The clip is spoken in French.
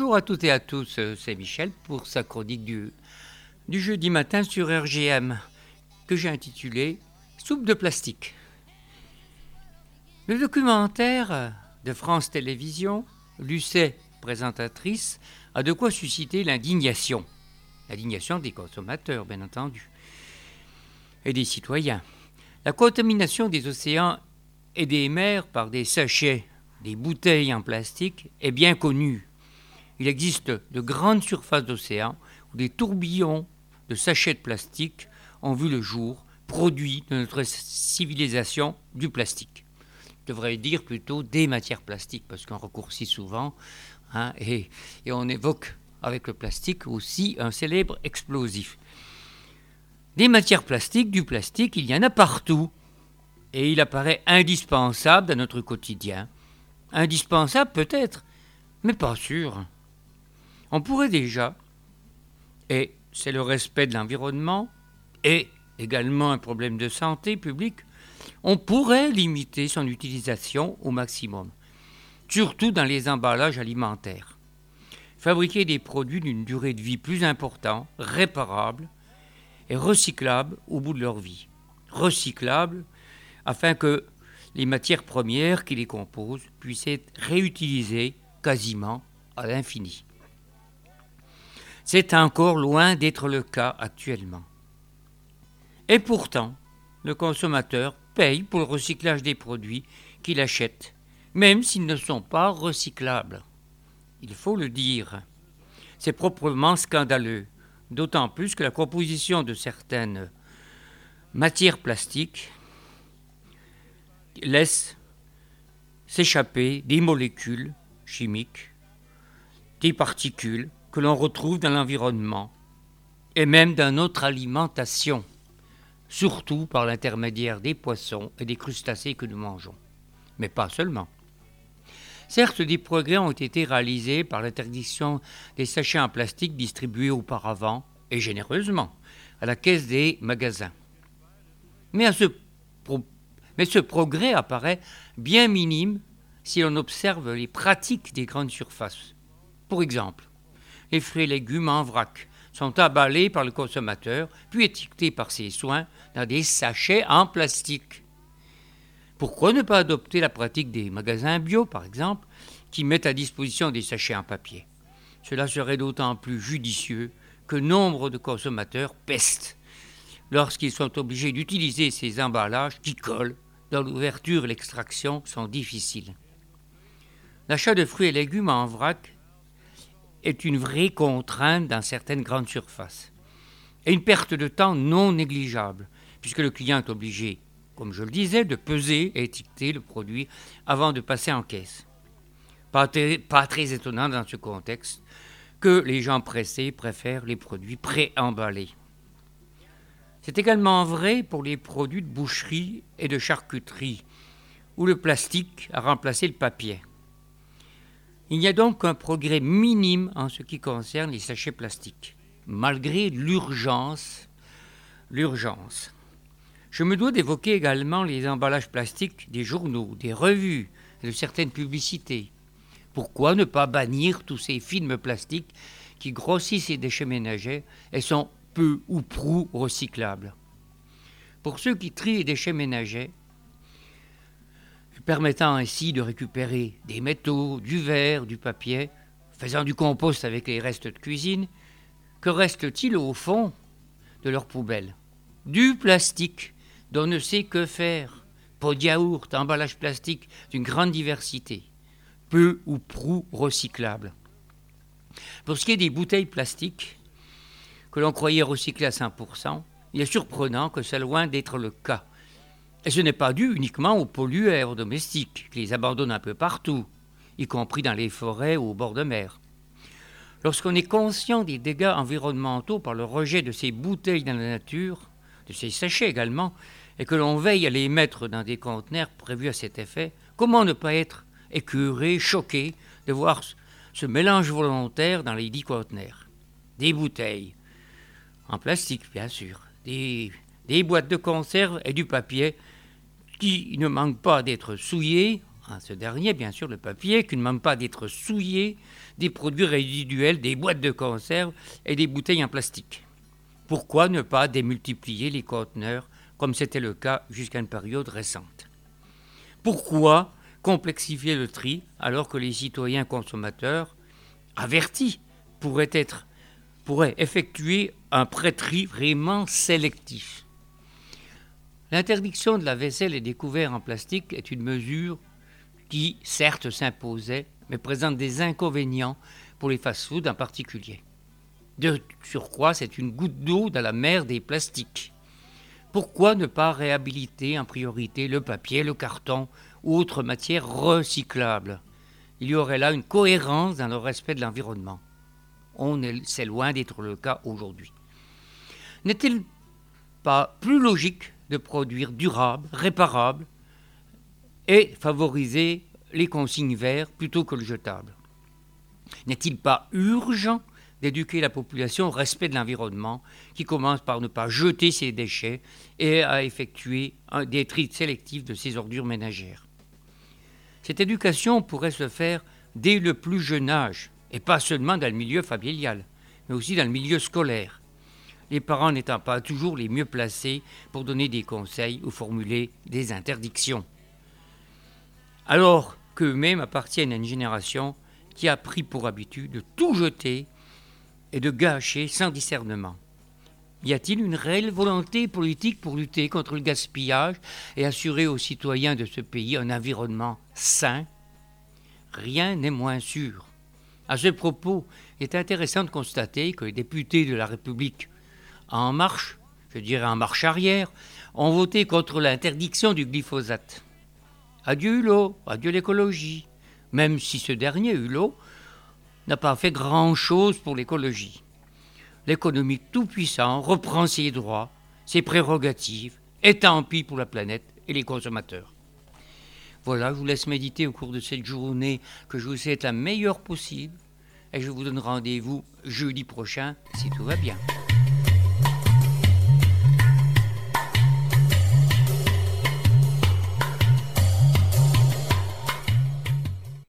Bonjour à toutes et à tous, c'est Michel pour sa chronique du jeudi matin sur RGM que j'ai intitulé Soupe de plastique. Le documentaire de France Télévisions, Lucet, présentatrice, a de quoi susciter l'indignation. L'indignation des consommateurs, bien entendu, et des citoyens. La contamination des océans et des mers par des sachets, des bouteilles en plastique est bien connue. Il existe de grandes surfaces d'océans où des tourbillons de sachets de plastique ont vu le jour, produits de notre civilisation du plastique. Je devrais dire plutôt des matières plastiques, parce qu'on raccourcit souvent, et on évoque avec le plastique aussi un célèbre explosif. Des matières plastiques, du plastique, il y en a partout. Et il apparaît indispensable dans notre quotidien. Indispensable peut-être, mais pas sûr. On pourrait déjà, et c'est le respect de l'environnement, et également un problème de santé publique, on pourrait limiter son utilisation au maximum, surtout dans les emballages alimentaires. Fabriquer des produits d'une durée de vie plus importante, réparables et recyclables au bout de leur vie. Recyclables afin que les matières premières qui les composent puissent être réutilisées quasiment à l'infini. C'est encore loin d'être le cas actuellement. Et pourtant, le consommateur paye pour le recyclage des produits qu'il achète, même s'ils ne sont pas recyclables. Il faut le dire. C'est proprement scandaleux, d'autant plus que la composition de certaines matières plastiques laisse s'échapper des molécules chimiques, des particules que l'on retrouve dans l'environnement et même dans notre alimentation, surtout par l'intermédiaire des poissons et des crustacés que nous mangeons. Mais pas seulement. Certes, des progrès ont été réalisés par l'interdiction des sachets en plastique distribués auparavant, et généreusement, à la caisse des magasins. Mais ce progrès apparaît bien minime si l'on observe les pratiques des grandes surfaces. Pour exemple, les fruits et légumes en vrac sont emballés par le consommateur, puis étiquetés par ses soins dans des sachets en plastique. Pourquoi ne pas adopter la pratique des magasins bio, par exemple, qui mettent à disposition des sachets en papier ? Cela serait d'autant plus judicieux que nombre de consommateurs pestent lorsqu'ils sont obligés d'utiliser ces emballages qui collent, dont l'ouverture et l'extraction sont difficiles. L'achat de fruits et légumes en vrac est une vraie contrainte dans certaines grandes surfaces et une perte de temps non négligeable, puisque le client est obligé, comme je le disais, de peser et étiqueter le produit avant de passer en caisse. Pas très étonnant dans ce contexte que les gens pressés préfèrent les produits pré-emballés. C'est également vrai pour les produits de boucherie et de charcuterie, où le plastique a remplacé le papier. Il n'y a donc qu'un progrès minime en ce qui concerne les sachets plastiques, malgré l'urgence. Je me dois d'évoquer également les emballages plastiques des journaux, des revues et de certaines publicités. Pourquoi ne pas bannir tous ces films plastiques qui grossissent les déchets ménagers et sont peu ou prou recyclables? Pour ceux qui trient les déchets ménagers, permettant ainsi de récupérer des métaux, du verre, du papier, faisant du compost avec les restes de cuisine, que reste-t-il au fond de leur poubelle ? Du plastique, dont on ne sait que faire. Pots de yaourt, emballage plastique d'une grande diversité, peu ou prou recyclables. Pour ce qui est des bouteilles plastiques, que l'on croyait recyclées à 100%, il est surprenant que c'est loin d'être le cas. Et ce n'est pas dû uniquement aux pollueurs domestiques qui les abandonnent un peu partout, y compris dans les forêts ou au bord de mer. Lorsqu'on est conscient des dégâts environnementaux par le rejet de ces bouteilles dans la nature, de ces sachets également, et que l'on veille à les mettre dans des conteneurs prévus à cet effet, comment ne pas être écœuré, choqué de voir ce mélange volontaire dans les 10 conteneurs ? Des bouteilles, en plastique bien sûr, des boîtes de conserve et du papier qui ne manquent pas d'être souillées, à ce dernier, bien sûr, le papier, qui ne manque pas d'être souillé des produits résiduels, des boîtes de conserve et des bouteilles en plastique. Pourquoi ne pas démultiplier les conteneurs, comme c'était le cas jusqu'à une période récente? Pourquoi complexifier le tri alors que les citoyens consommateurs avertis pourraient effectuer un pré-tri vraiment sélectif? L'interdiction de la vaisselle et des couverts en plastique est une mesure qui, certes, s'imposait, mais présente des inconvénients pour les fast-foods en particulier. De surcroît, c'est une goutte d'eau dans la mer des plastiques. Pourquoi ne pas réhabiliter en priorité le papier, le carton ou autres matières recyclables? Il y aurait là une cohérence dans le respect de l'environnement. C'est loin d'être le cas aujourd'hui. N'est-il pas plus logique de produire durable, réparable et favoriser les consignes vertes plutôt que le jetable? N'est-il pas urgent d'éduquer la population au respect de l'environnement, qui commence par ne pas jeter ses déchets et à effectuer des tris sélectifs de ses ordures ménagères? Cette éducation pourrait se faire dès le plus jeune âge, et pas seulement dans le milieu familial, mais aussi dans le milieu scolaire, les parents n'étant pas toujours les mieux placés pour donner des conseils ou formuler des interdictions. Alors qu'eux-mêmes appartiennent à une génération qui a pris pour habitude de tout jeter et de gâcher sans discernement. Y a-t-il une réelle volonté politique pour lutter contre le gaspillage et assurer aux citoyens de ce pays un environnement sain? Rien n'est moins sûr. À ce propos, il est intéressant de constater que les députés de la République En Marche, je dirais en marche arrière, ont voté contre l'interdiction du glyphosate. Adieu Hulot, adieu l'écologie, même si ce dernier, Hulot, n'a pas fait grand-chose pour l'écologie. L'économie tout-puissant reprend ses droits, ses prérogatives, et tant pis pour la planète et les consommateurs. Voilà, je vous laisse méditer au cours de cette journée que je vous souhaite la meilleure possible, et je vous donne rendez-vous jeudi prochain, si tout va bien.